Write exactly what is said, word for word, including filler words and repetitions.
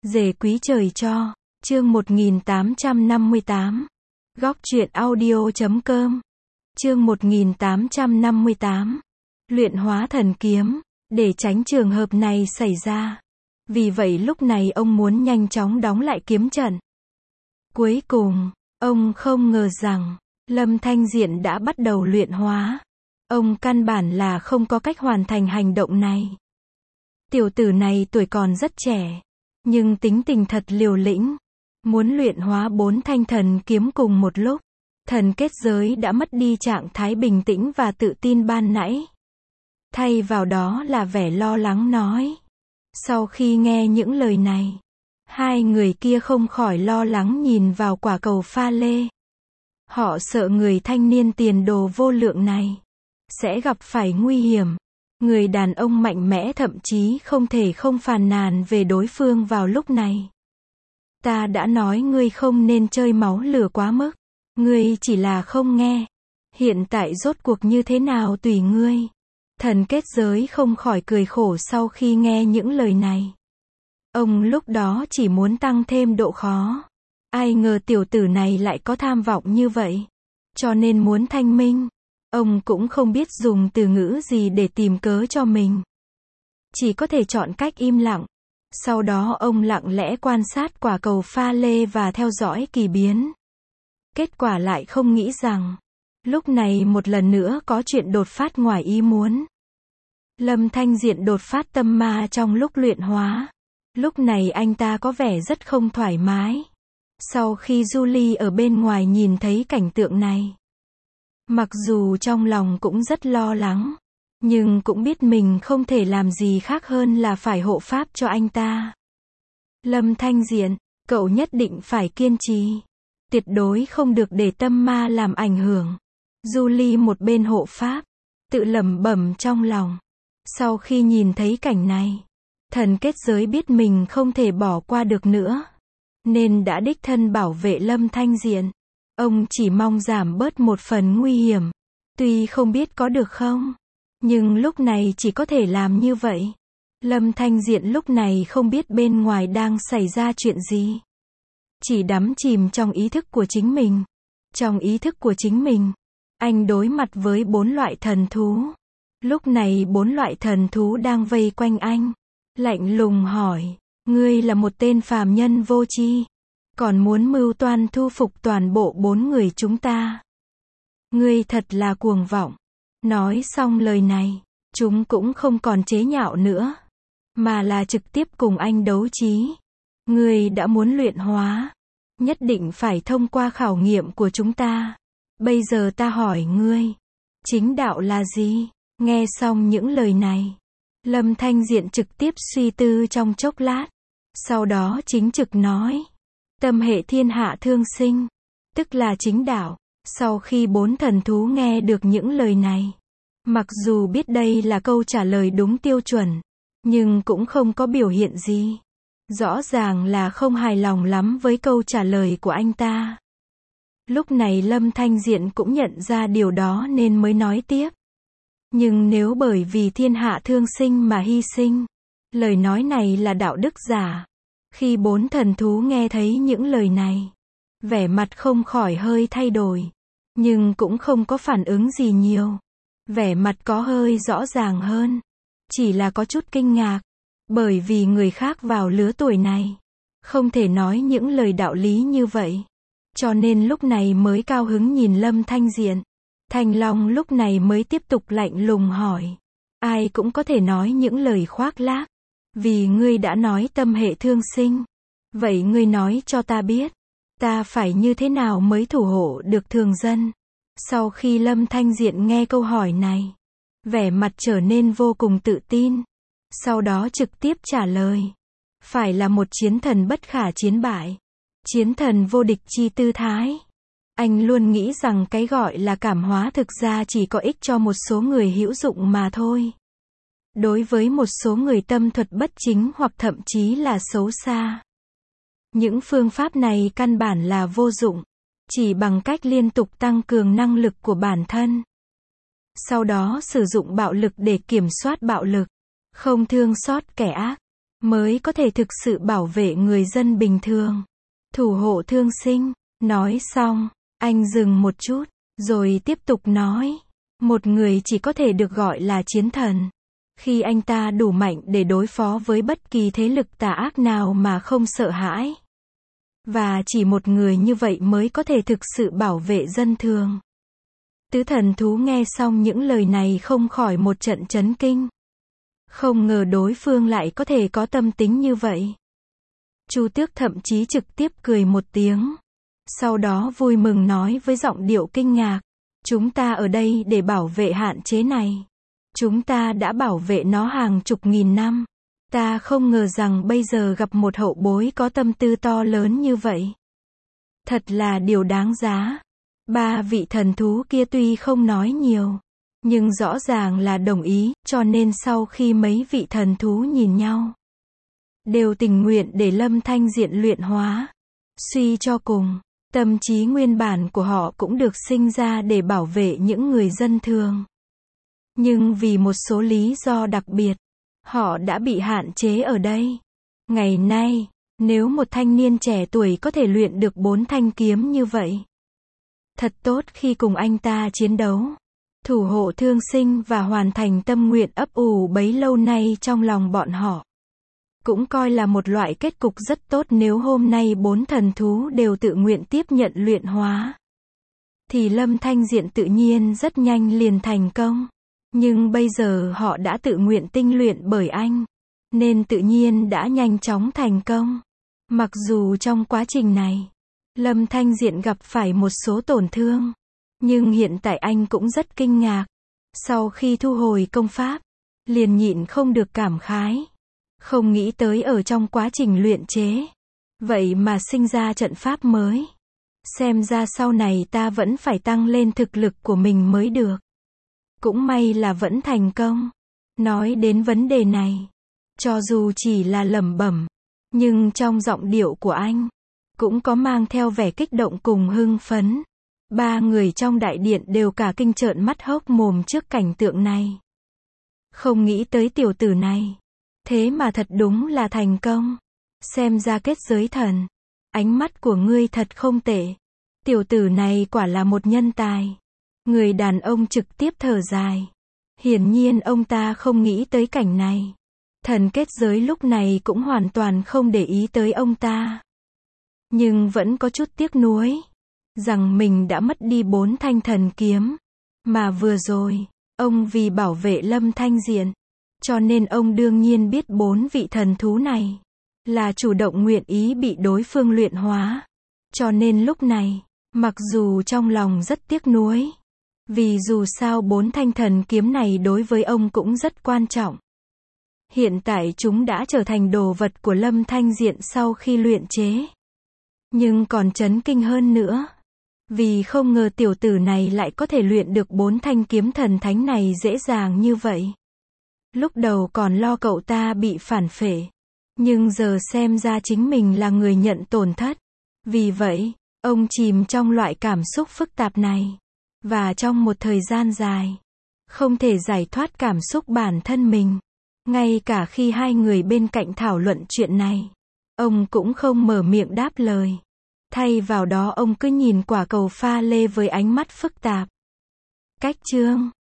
Dề quý trời cho. Chương một nghìn tám trăm năm mươi tám. Góc truyện audio chấm com. Chương một nghìn tám trăm năm mươi tám. Luyện hóa thần kiếm, để tránh trường hợp này xảy ra. Vì vậy lúc này ông muốn nhanh chóng đóng lại kiếm trận. Cuối cùng, ông không ngờ rằng, Lâm Thanh Diện đã bắt đầu luyện hóa. Ông căn bản là không có cách hoàn thành hành động này. Tiểu tử này tuổi còn rất trẻ, nhưng tính tình thật liều lĩnh. Muốn luyện hóa bốn thanh thần kiếm cùng một lúc, thần kết giới đã mất đi trạng thái bình tĩnh và tự tin ban nãy. Thay vào đó là vẻ lo lắng nói. Sau khi nghe những lời này, hai người kia không khỏi lo lắng nhìn vào quả cầu pha lê. Họ sợ người thanh niên tiền đồ vô lượng này sẽ gặp phải nguy hiểm. Người đàn ông mạnh mẽ thậm chí không thể không phàn nàn về đối phương vào lúc này. Ta đã nói ngươi không nên chơi máu lửa quá mức. Ngươi chỉ là không nghe. Hiện tại rốt cuộc như thế nào tùy ngươi. Thần kết giới không khỏi cười khổ sau khi nghe những lời này. Ông lúc đó chỉ muốn tăng thêm độ khó. Ai ngờ tiểu tử này lại có tham vọng như vậy. Cho nên muốn thanh minh. Ông cũng không biết dùng từ ngữ gì để tìm cớ cho mình. Chỉ có thể chọn cách im lặng. Sau đó ông lặng lẽ quan sát quả cầu pha lê và theo dõi kỳ biến. Kết quả lại không nghĩ rằng, lúc này một lần nữa có chuyện đột phát ngoài ý muốn. Lâm Thanh Diện đột phát tâm ma trong lúc luyện hóa. Lúc này anh ta có vẻ rất không thoải mái. Sau khi Julie ở bên ngoài nhìn thấy cảnh tượng này, mặc dù trong lòng cũng rất lo lắng, nhưng cũng biết mình không thể làm gì khác hơn là phải hộ pháp cho anh ta. Lâm Thanh Diện, cậu nhất định phải kiên trì. Tuyệt đối không được để tâm ma làm ảnh hưởng. Julie một bên hộ pháp, tự lẩm bẩm trong lòng. Sau khi nhìn thấy cảnh này, thần kết giới biết mình không thể bỏ qua được nữa, nên đã đích thân bảo vệ Lâm Thanh Diện. Ông chỉ mong giảm bớt một phần nguy hiểm. Tuy không biết có được không, nhưng lúc này chỉ có thể làm như vậy. Lâm Thanh Diện lúc này không biết bên ngoài đang xảy ra chuyện gì. Chỉ đắm chìm trong ý thức của chính mình. Trong ý thức của chính mình, anh đối mặt với bốn loại thần thú. Lúc này bốn loại thần thú đang vây quanh anh. Lạnh lùng hỏi, ngươi là một tên phàm nhân vô tri, còn muốn mưu toan thu phục toàn bộ bốn người chúng ta. Ngươi thật là cuồng vọng. Nói xong lời này, chúng cũng không còn chế nhạo nữa, mà là trực tiếp cùng anh đấu trí. Ngươi đã muốn luyện hóa, nhất định phải thông qua khảo nghiệm của chúng ta. Bây giờ ta hỏi ngươi, chính đạo là gì? Nghe xong những lời này, Lâm Thanh Diện trực tiếp suy tư trong chốc lát. Sau đó chính trực nói, tâm hệ thiên hạ thương sinh, tức là chính đạo. Sau khi bốn thần thú nghe được những lời này, mặc dù biết đây là câu trả lời đúng tiêu chuẩn, nhưng cũng không có biểu hiện gì. Rõ ràng là không hài lòng lắm với câu trả lời của anh ta. Lúc này Lâm Thanh Diện cũng nhận ra điều đó nên mới nói tiếp. Nhưng nếu bởi vì thiên hạ thương sinh mà hy sinh, lời nói này là đạo đức giả. Khi bốn thần thú nghe thấy những lời này, vẻ mặt không khỏi hơi thay đổi, nhưng cũng không có phản ứng gì nhiều. Vẻ mặt có hơi rõ ràng hơn, chỉ là có chút kinh ngạc, bởi vì người khác vào lứa tuổi này không thể nói những lời đạo lý như vậy. Cho nên lúc này mới cao hứng nhìn Lâm Thanh Diện. Thanh Long lúc này mới tiếp tục lạnh lùng hỏi, ai cũng có thể nói những lời khoác lác. Vì ngươi đã nói tâm hệ thương sinh, vậy ngươi nói cho ta biết, ta phải như thế nào mới thủ hộ được thường dân? Sau khi Lâm Thanh Diện nghe câu hỏi này, vẻ mặt trở nên vô cùng tự tin. Sau đó trực tiếp trả lời, phải là một chiến thần bất khả chiến bại, chiến thần vô địch chi tư thái. Anh luôn nghĩ rằng cái gọi là cảm hóa thực ra chỉ có ích cho một số người hữu dụng mà thôi. Đối với một số người tâm thuật bất chính hoặc thậm chí là xấu xa, những phương pháp này căn bản là vô dụng, chỉ bằng cách liên tục tăng cường năng lực của bản thân. Sau đó sử dụng bạo lực để kiểm soát bạo lực, không thương xót kẻ ác, mới có thể thực sự bảo vệ người dân bình thường. Thủ hộ thương sinh. Nói xong, anh dừng một chút, rồi tiếp tục nói. Một người chỉ có thể được gọi là chiến thần khi anh ta đủ mạnh để đối phó với bất kỳ thế lực tà ác nào mà không sợ hãi. Và chỉ một người như vậy mới có thể thực sự bảo vệ dân thường. Tứ thần thú nghe xong những lời này không khỏi một trận chấn kinh. Không ngờ đối phương lại có thể có tâm tính như vậy. Chu Tước thậm chí trực tiếp cười một tiếng. Sau đó vui mừng nói với giọng điệu kinh ngạc. Chúng ta ở đây để bảo vệ hạn chế này. Chúng ta đã bảo vệ nó hàng chục nghìn năm. Ta không ngờ rằng bây giờ gặp một hậu bối có tâm tư to lớn như vậy. Thật là điều đáng giá. Ba vị thần thú kia tuy không nói nhiều, nhưng rõ ràng là đồng ý, cho nên sau khi mấy vị thần thú nhìn nhau, đều tình nguyện để Lâm Thanh Diện luyện hóa. Suy cho cùng, tâm trí nguyên bản của họ cũng được sinh ra để bảo vệ những người dân thường. Nhưng vì một số lý do đặc biệt, họ đã bị hạn chế ở đây. Ngày nay, nếu một thanh niên trẻ tuổi có thể luyện được bốn thanh kiếm như vậy, thật tốt khi cùng anh ta chiến đấu, thủ hộ thương sinh và hoàn thành tâm nguyện ấp ủ bấy lâu nay trong lòng bọn họ. Cũng coi là một loại kết cục rất tốt nếu hôm nay bốn thần thú đều tự nguyện tiếp nhận luyện hóa. Thì Lâm Thanh Diện tự nhiên rất nhanh liền thành công. Nhưng bây giờ họ đã tự nguyện tinh luyện bởi anh, nên tự nhiên đã nhanh chóng thành công. Mặc dù trong quá trình này, Lâm Thanh Diện gặp phải một số tổn thương, nhưng hiện tại anh cũng rất kinh ngạc. Sau khi thu hồi công pháp, liền nhịn không được cảm khái. Không nghĩ tới ở trong quá trình luyện chế, vậy mà sinh ra trận pháp mới. Xem ra sau này ta vẫn phải tăng lên thực lực của mình mới được. Cũng may là vẫn thành công. Nói đến vấn đề này, cho dù chỉ là lẩm bẩm, nhưng trong giọng điệu của anh, cũng có mang theo vẻ kích động cùng hưng phấn. Ba người trong đại điện đều cả kinh trợn mắt hốc mồm trước cảnh tượng này. Không nghĩ tới tiểu tử này, thế mà thật đúng là thành công. Xem ra kết giới thần, ánh mắt của ngươi thật không tệ. Tiểu tử này quả là một nhân tài. Người đàn ông trực tiếp thở dài. Hiển nhiên ông ta không nghĩ tới cảnh này. Thần kết giới lúc này cũng hoàn toàn không để ý tới ông ta. Nhưng vẫn có chút tiếc nuối, rằng mình đã mất đi bốn thanh thần kiếm. Mà vừa rồi, ông vì bảo vệ Lâm Thanh Diện, cho nên ông đương nhiên biết bốn vị thần thú này là chủ động nguyện ý bị đối phương luyện hóa. Cho nên lúc này, mặc dù trong lòng rất tiếc nuối, vì dù sao bốn thanh thần kiếm này đối với ông cũng rất quan trọng. Hiện tại chúng đã trở thành đồ vật của Lâm Thanh Diện sau khi luyện chế. Nhưng còn chấn kinh hơn nữa, vì không ngờ tiểu tử này lại có thể luyện được bốn thanh kiếm thần thánh này dễ dàng như vậy. Lúc đầu còn lo cậu ta bị phản phệ, nhưng giờ xem ra chính mình là người nhận tổn thất. Vì vậy, ông chìm trong loại cảm xúc phức tạp này. Và trong một thời gian dài, không thể giải thoát cảm xúc bản thân mình. Ngay cả khi hai người bên cạnh thảo luận chuyện này, ông cũng không mở miệng đáp lời. Thay vào đó ông cứ nhìn quả cầu pha lê với ánh mắt phức tạp. Cách chương